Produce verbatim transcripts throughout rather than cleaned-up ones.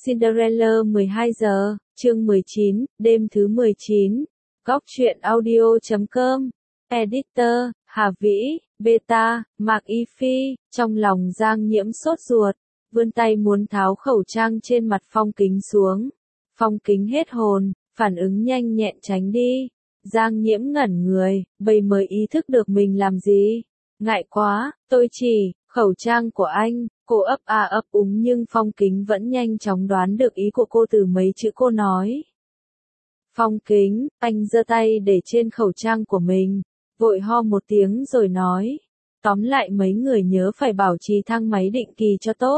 Cinderella mười hai giờ, chương mười chín, đêm thứ mười chín. Góc truyện audio chấm com. Editor, Hà Vĩ, Beta, Mạc Y Phi, trong lòng Giang Nhiễm sốt ruột, vươn tay muốn tháo khẩu trang trên mặt Phong Kính xuống. Phong Kính hết hồn, phản ứng nhanh nhẹn tránh đi. Giang Nhiễm ngẩn người, bây mới ý thức được mình làm gì. Ngại quá, tôi chỉ, khẩu trang của anh. Cô ấp a ấp úng nhưng Phong Kính vẫn nhanh chóng đoán được ý của cô từ mấy chữ cô nói. Phong Kính, anh giơ tay để trên khẩu trang của mình, vội ho một tiếng rồi nói. Tóm lại mấy người nhớ phải bảo trì thang máy định kỳ cho tốt.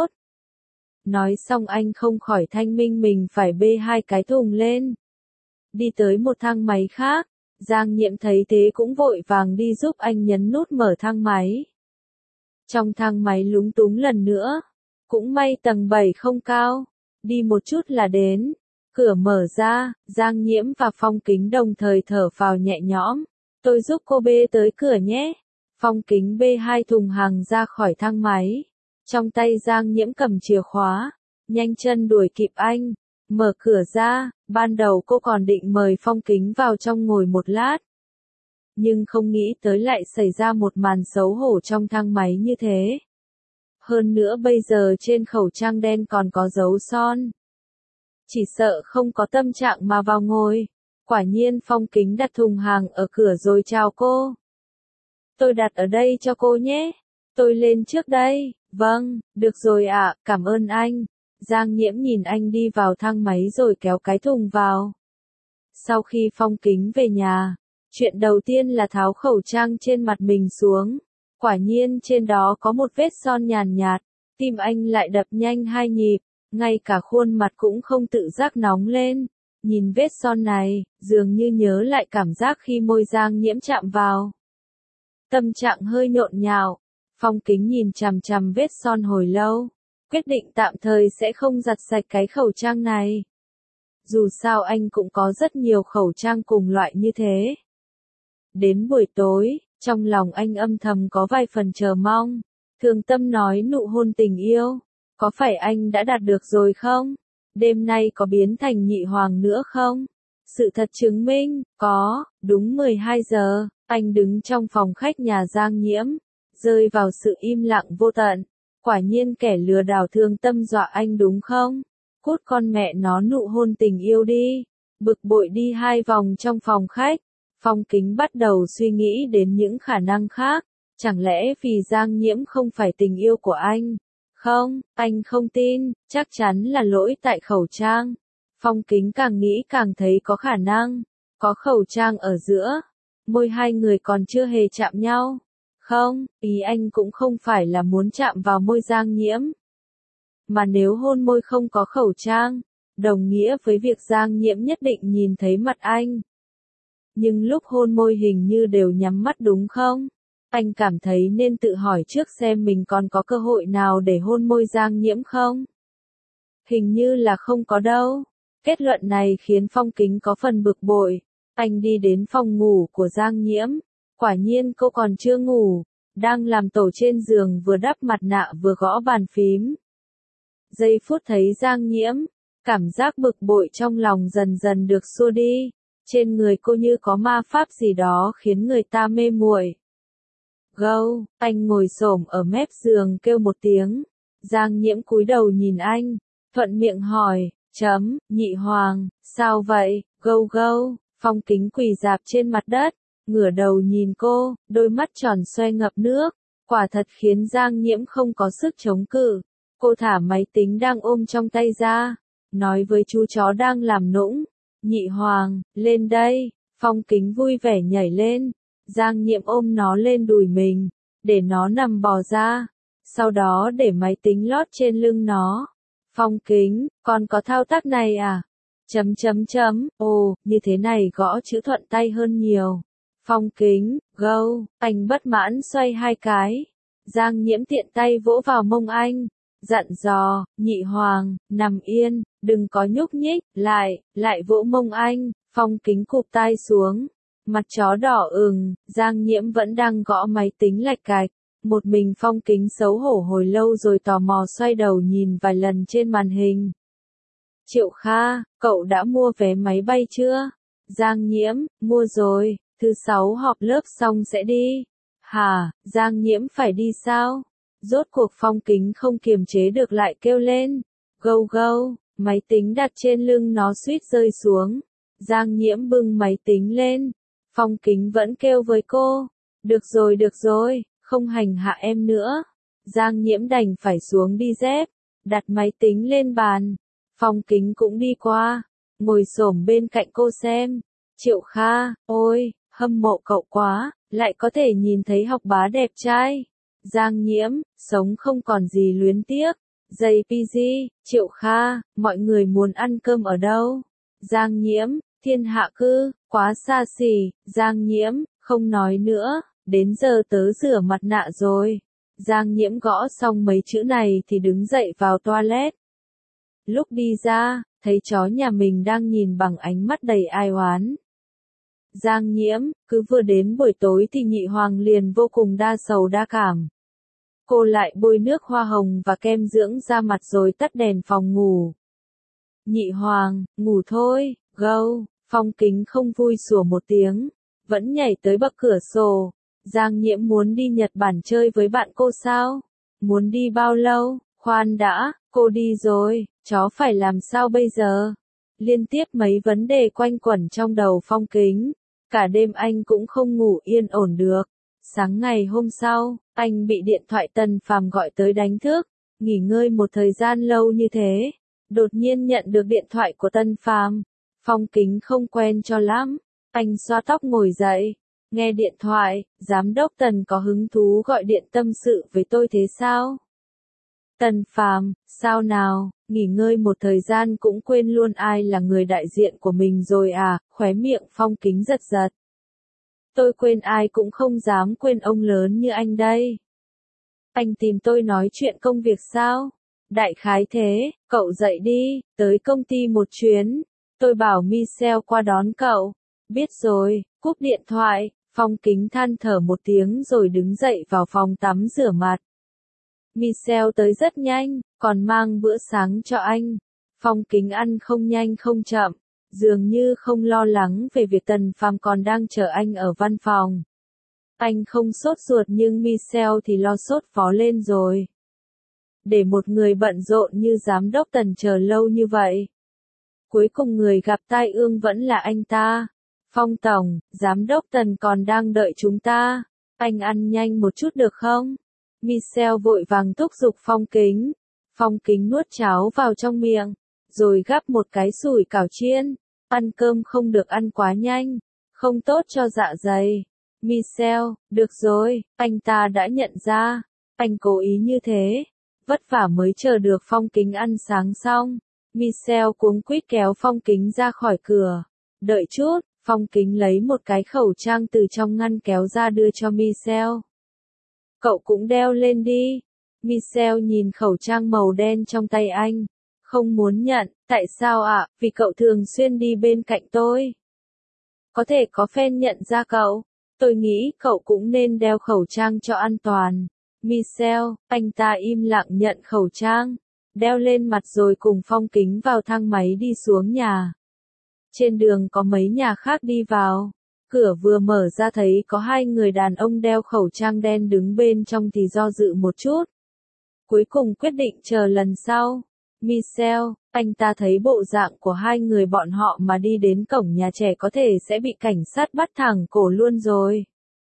Nói xong anh không khỏi thanh minh mình phải bê hai cái thùng lên. Đi tới một thang máy khác, Giang Nhiễm thấy thế cũng vội vàng đi giúp anh nhấn nút mở thang máy. Trong thang máy lúng túng lần nữa, cũng may tầng bảy không cao, đi một chút là đến. Cửa mở ra, Giang Nhiễm và Phong Kính đồng thời thở phào nhẹ nhõm. Tôi giúp cô bê tới cửa nhé. Phong Kính bê hai thùng hàng ra khỏi thang máy. Trong tay Giang Nhiễm cầm chìa khóa, nhanh chân đuổi kịp anh, mở cửa ra. Ban đầu cô còn định mời Phong Kính vào trong ngồi một lát. Nhưng không nghĩ tới lại xảy ra một màn xấu hổ trong thang máy như thế. Hơn nữa bây giờ trên khẩu trang đen còn có dấu son. Chỉ sợ không có tâm trạng mà vào ngồi. Quả nhiên Phong Kính đặt thùng hàng ở cửa rồi chào cô. Tôi đặt ở đây cho cô nhé. Tôi lên trước đây. Vâng, được rồi ạ, cảm ơn anh. Giang Nhiễm nhìn anh đi vào thang máy rồi kéo cái thùng vào. Sau khi Phong Kính về nhà, chuyện đầu tiên là tháo khẩu trang trên mặt mình xuống. Quả nhiên trên đó có một vết son nhàn nhạt, tim anh lại đập nhanh hai nhịp, ngay cả khuôn mặt cũng không tự giác nóng lên. Nhìn vết son này, dường như nhớ lại cảm giác khi môi Giang Nhiễm chạm vào. Tâm trạng hơi nhộn nhạo, Phong Kính nhìn chằm chằm vết son hồi lâu, quyết định tạm thời sẽ không giặt sạch cái khẩu trang này. Dù sao anh cũng có rất nhiều khẩu trang cùng loại như thế. Đến buổi tối, trong lòng anh âm thầm có vài phần chờ mong. Thường Tâm nói nụ hôn tình yêu, có phải anh đã đạt được rồi không? Đêm nay có biến thành nhị hoàng nữa không? Sự thật chứng minh, có, đúng mười hai giờ, anh đứng trong phòng khách nhà Giang Nhiễm, rơi vào sự im lặng vô tận. Quả nhiên kẻ lừa đảo Thường Tâm dọa anh đúng không? Cút con mẹ nó nụ hôn tình yêu đi. Bực bội đi hai vòng trong phòng khách. Phong Kính bắt đầu suy nghĩ đến những khả năng khác. Chẳng lẽ vì Giang Nhiễm không phải tình yêu của anh? Không, anh không tin, chắc chắn là lỗi tại khẩu trang. Phong Kính càng nghĩ càng thấy có khả năng. Có khẩu trang ở giữa, môi hai người còn chưa hề chạm nhau. Không, ý anh cũng không phải là muốn chạm vào môi Giang Nhiễm. Mà nếu hôn môi không có khẩu trang, đồng nghĩa với việc Giang Nhiễm nhất định nhìn thấy mặt anh. Nhưng lúc hôn môi hình như đều nhắm mắt đúng không? Anh cảm thấy nên tự hỏi trước xem mình còn có cơ hội nào để hôn môi Giang Nhiễm không? Hình như là không có đâu. Kết luận này khiến Phong Kính có phần bực bội. Anh đi đến phòng ngủ của Giang Nhiễm. Quả nhiên cô còn chưa ngủ. Đang làm tổ trên giường vừa đắp mặt nạ vừa gõ bàn phím. Giây phút thấy Giang Nhiễm, cảm giác bực bội trong lòng dần dần được xua đi. Trên người cô như có ma pháp gì đó khiến người ta mê muội. Gâu, anh ngồi xổm ở mép giường kêu một tiếng. Giang Nhiễm cúi đầu nhìn anh, thuận miệng hỏi, chấm, nhị hoàng, sao vậy, gâu gâu. Phong Kính quỳ rạp trên mặt đất, ngửa đầu nhìn cô, đôi mắt tròn xoe ngập nước. Quả thật khiến Giang Nhiễm không có sức chống cự. Cô thả máy tính đang ôm trong tay ra, nói với chú chó đang làm nũng. Nhị hoàng, lên đây. Phong Kính vui vẻ nhảy lên. Giang Nhiễm ôm nó lên đùi mình, để nó nằm bò ra. Sau đó để máy tính lót trên lưng nó. Phong Kính, con có thao tác này à? Chấm chấm chấm, ồ, như thế này gõ chữ thuận tay hơn nhiều. Phong Kính, gâu, anh bất mãn xoay hai cái. Giang Nhiễm tiện tay vỗ vào mông anh. Dặn dò, nhị hoàng, nằm yên, đừng có nhúc nhích, lại, lại vỗ mông anh. Phong Kính cụp tai xuống, mặt chó đỏ ửng. Giang Nhiễm vẫn đang gõ máy tính lạch cạch. Một mình Phong Kính xấu hổ hồi lâu rồi tò mò xoay đầu nhìn vài lần trên màn hình. Triệu Kha, cậu đã mua vé máy bay chưa? Giang Nhiễm, mua rồi, thứ sáu họp lớp xong sẽ đi. Hả, Giang Nhiễm phải đi sao? Rốt cuộc Phong Kính không kiềm chế được lại kêu lên. Gâu gâu, máy tính đặt trên lưng nó suýt rơi xuống. Giang Nhiễm bưng máy tính lên. Phong Kính vẫn kêu với cô. Được rồi được rồi, không hành hạ em nữa. Giang Nhiễm đành phải xuống đi dép, đặt máy tính lên bàn. Phong Kính cũng đi qua, ngồi xổm bên cạnh cô xem. Triệu Kha, ôi, hâm mộ cậu quá, lại có thể nhìn thấy học bá đẹp trai. Giang Nhiễm, sống không còn gì luyến tiếc. jê pê giê, Triệu Kha, mọi người muốn ăn cơm ở đâu? Giang Nhiễm, Thiên Hạ Cư, quá xa xỉ. Giang Nhiễm, không nói nữa, đến giờ tớ rửa mặt nạ rồi. Giang Nhiễm gõ xong mấy chữ này thì đứng dậy vào toilet. Lúc đi ra, thấy chó nhà mình đang nhìn bằng ánh mắt đầy ai oán. Giang Nhiễm, cứ vừa đến buổi tối thì nhị hoàng liền vô cùng đa sầu đa cảm. Cô lại bôi nước hoa hồng và kem dưỡng da mặt rồi tắt đèn phòng ngủ. Nhị hoàng, ngủ thôi, gâu. Phong Kính không vui sủa một tiếng, vẫn nhảy tới bậc cửa sổ. Giang Nhiễm muốn đi Nhật Bản chơi với bạn cô sao? Muốn đi bao lâu? Khoan đã, cô đi rồi, chó phải làm sao bây giờ? Liên tiếp mấy vấn đề quanh quẩn trong đầu Phong Kính. Cả đêm anh cũng không ngủ yên ổn được. Sáng ngày hôm sau, anh bị điện thoại Tần Phàm gọi tới đánh thức. Nghỉ ngơi một thời gian lâu như thế, đột nhiên nhận được điện thoại của Tần Phàm. Phong Kính không quen cho lắm. Anh xoa tóc ngồi dậy. Nghe điện thoại, giám đốc Tần có hứng thú gọi điện tâm sự với tôi thế sao? Tần Phàm, sao nào, nghỉ ngơi một thời gian cũng quên luôn ai là người đại diện của mình rồi à? Khóe miệng Phong Kính giật giật. Tôi quên ai cũng không dám quên ông lớn như anh đây. Anh tìm tôi nói chuyện công việc sao? Đại khái thế, cậu dậy đi, tới công ty một chuyến. Tôi bảo Michelle qua đón cậu. Biết rồi, cúp điện thoại. Phong Kính than thở một tiếng rồi đứng dậy vào phòng tắm rửa mặt. Michelle tới rất nhanh, còn mang bữa sáng cho anh. Phong Kính ăn không nhanh không chậm, dường như không lo lắng về việc Tần Phàm còn đang chờ anh ở văn phòng. Anh không sốt ruột nhưng Michelle thì lo sốt vó lên rồi. Để một người bận rộn như giám đốc Tần chờ lâu như vậy. Cuối cùng người gặp tai ương vẫn là anh ta. Phong tổng, giám đốc Tần còn đang đợi chúng ta. Anh ăn nhanh một chút được không? Michelle vội vàng thúc giục Phong Kính. Phong Kính nuốt cháo vào trong miệng, rồi gắp một cái sủi cảo chiên. Ăn cơm không được ăn quá nhanh, không tốt cho dạ dày. Michelle, được rồi, anh ta đã nhận ra. Anh cố ý như thế, vất vả mới chờ được Phong Kính ăn sáng xong. Michelle cuống quýt kéo Phong Kính ra khỏi cửa. Đợi chút, Phong Kính lấy một cái khẩu trang từ trong ngăn kéo ra đưa cho Michelle. Cậu cũng đeo lên đi. Michelle nhìn khẩu trang màu đen trong tay anh. Không muốn nhận, tại sao ạ? À? Vì cậu thường xuyên đi bên cạnh tôi. Có thể có fan nhận ra cậu. Tôi nghĩ cậu cũng nên đeo khẩu trang cho an toàn. Michelle, anh ta im lặng nhận khẩu trang, đeo lên mặt rồi cùng Phong Kính vào thang máy đi xuống nhà. Trên đường có mấy nhà khác đi vào. Cửa vừa mở ra thấy có hai người đàn ông đeo khẩu trang đen đứng bên trong thì do dự một chút. Cuối cùng quyết định chờ lần sau. Michelle, anh ta thấy bộ dạng của hai người bọn họ mà đi đến cổng nhà trẻ có thể sẽ bị cảnh sát bắt thẳng cổ luôn rồi.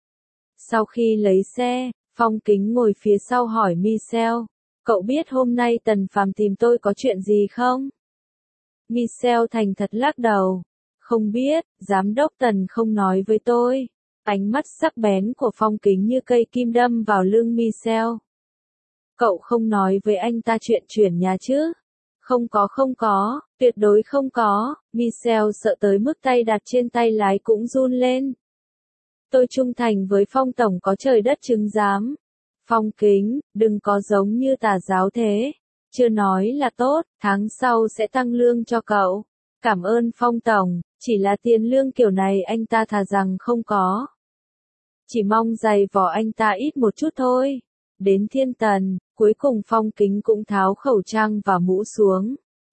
Sau khi lấy xe, Phong Kính ngồi phía sau hỏi Michelle, cậu biết hôm nay Tần Phàm tìm tôi có chuyện gì không? Michelle thành thật lắc đầu. Không biết, giám đốc Tần không nói với tôi. Ánh mắt sắc bén của Phong Kính như cây kim đâm vào lưng Michelle. Cậu không nói với anh ta chuyện chuyển nhà chứ? Không có không có, tuyệt đối không có. Michelle sợ tới mức tay đặt trên tay lái cũng run lên. Tôi trung thành với Phong tổng có trời đất chứng giám. Phong Kính, đừng có giống như tà giáo thế. Chưa nói là tốt, tháng sau sẽ tăng lương cho cậu. Cảm ơn Phong tổng, chỉ là tiền lương kiểu này anh ta thà rằng không có. Chỉ mong giày vò anh ta ít một chút thôi. Đến Thiên Tần, cuối cùng Phong Kính cũng tháo khẩu trang và mũ xuống.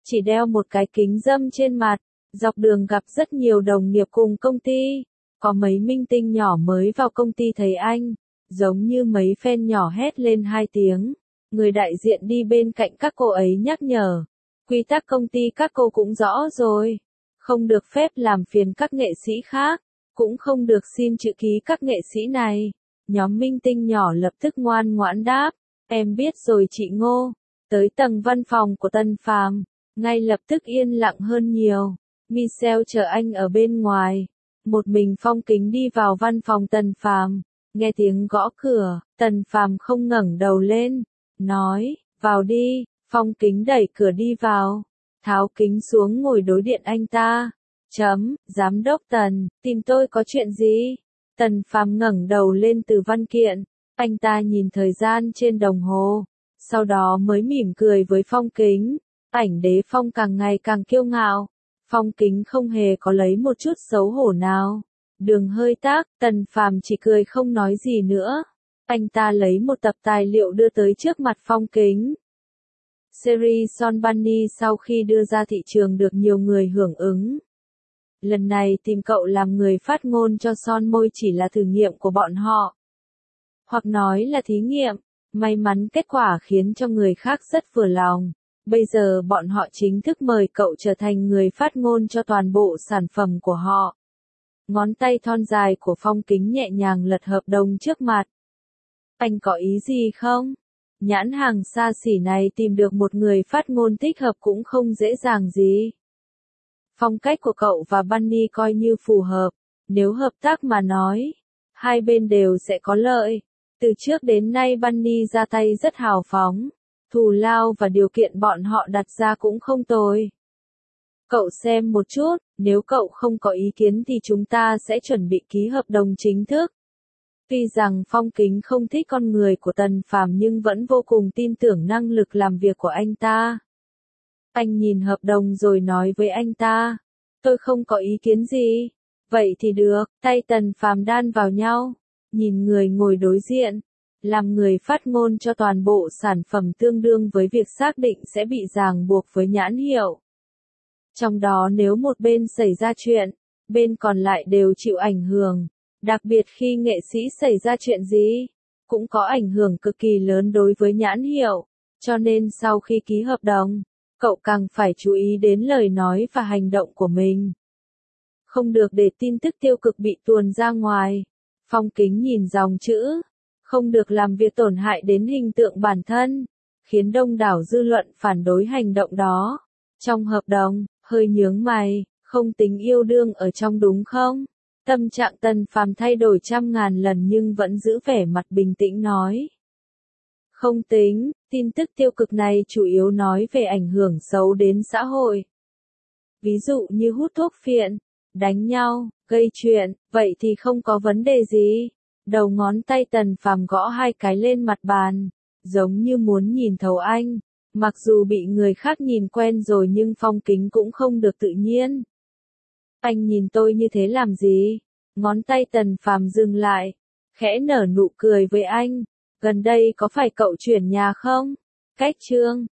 chỉ đeo một cái kính râm trên mặt, dọc đường gặp rất nhiều đồng nghiệp cùng công ty. Có mấy minh tinh nhỏ mới vào công ty thấy anh, giống như mấy fan nhỏ hét lên hai tiếng. Người đại diện đi bên cạnh các cô ấy nhắc nhở. Quy tắc công ty các cô cũng rõ rồi. Không được phép làm phiền các nghệ sĩ khác, cũng không được xin chữ ký các nghệ sĩ này. Nhóm minh tinh nhỏ lập tức ngoan ngoãn đáp, em biết rồi chị Ngô. Tới tầng văn phòng của Tần Phàm, ngay lập tức yên lặng hơn nhiều. Michelle chờ anh ở bên ngoài. Một mình Phong Kính đi vào văn phòng Tần Phàm, nghe tiếng gõ cửa, Tần Phàm không ngẩng đầu lên, nói, vào đi. Phong Kính đẩy cửa đi vào, tháo kính xuống ngồi đối điện anh ta. Chấm, giám đốc Tần, tìm tôi có chuyện gì? Tần Phàm ngẩng đầu lên từ văn kiện, anh ta nhìn thời gian trên đồng hồ, sau đó mới mỉm cười với Phong Kính. Ảnh đế Phong càng ngày càng kiêu ngạo. Phong Kính không hề có lấy một chút xấu hổ nào. Đường hơi tác, Tần Phàm chỉ cười không nói gì nữa. Anh ta lấy một tập tài liệu đưa tới trước mặt Phong Kính. Series Son Bunny sau khi đưa ra thị trường được nhiều người hưởng ứng. Lần này tìm cậu làm người phát ngôn cho son môi chỉ là thử nghiệm của bọn họ. Hoặc nói là thí nghiệm. May mắn kết quả khiến cho người khác rất vừa lòng. Bây giờ bọn họ chính thức mời cậu trở thành người phát ngôn cho toàn bộ sản phẩm của họ. Ngón tay thon dài của Phong Kính nhẹ nhàng lật hợp đồng trước mặt. Anh có ý gì không? Nhãn hàng xa xỉ này tìm được một người phát ngôn thích hợp cũng không dễ dàng gì. Phong cách của cậu và Bunny coi như phù hợp. Nếu hợp tác mà nói, hai bên đều sẽ có lợi. Từ trước đến nay Bunny ra tay rất hào phóng. Thù lao và điều kiện bọn họ đặt ra cũng không tồi. Cậu xem một chút, nếu cậu không có ý kiến thì chúng ta sẽ chuẩn bị ký hợp đồng chính thức. Tuy rằng Phong Kính không thích con người của Tần Phàm nhưng vẫn vô cùng tin tưởng năng lực làm việc của anh ta. Anh nhìn hợp đồng rồi nói với anh ta, tôi không có ý kiến gì. Vậy thì được, tay Tần Phàm đan vào nhau, nhìn người ngồi đối diện. Làm người phát ngôn cho toàn bộ sản phẩm tương đương với việc xác định sẽ bị ràng buộc với nhãn hiệu. Trong đó nếu một bên xảy ra chuyện, bên còn lại đều chịu ảnh hưởng. Đặc biệt khi nghệ sĩ xảy ra chuyện gì, cũng có ảnh hưởng cực kỳ lớn đối với nhãn hiệu. Cho nên sau khi ký hợp đồng, cậu càng phải chú ý đến lời nói và hành động của mình. Không được để tin tức tiêu cực bị tuồn ra ngoài. Phong Kính nhìn dòng chữ. Không được làm việc tổn hại đến hình tượng bản thân, khiến đông đảo dư luận phản đối hành động đó. Trong hợp đồng, hơi nhướng mày, không tính yêu đương ở trong đúng không? Tâm trạng Tần Phàm thay đổi trăm ngàn lần nhưng vẫn giữ vẻ mặt bình tĩnh nói. Không tính, tin tức tiêu cực này chủ yếu nói về ảnh hưởng xấu đến xã hội. Ví dụ như hút thuốc phiện, đánh nhau, gây chuyện, vậy thì không có vấn đề gì. Đầu ngón tay Tần Phàm gõ hai cái lên mặt bàn, giống như muốn nhìn thấu anh. Mặc dù bị người khác nhìn quen rồi nhưng Phong Kính cũng không được tự nhiên. Anh nhìn tôi như thế làm gì? Ngón tay Tần Phàm dừng lại, khẽ nở nụ cười với anh. Gần đây có phải cậu chuyển nhà không? Cách chương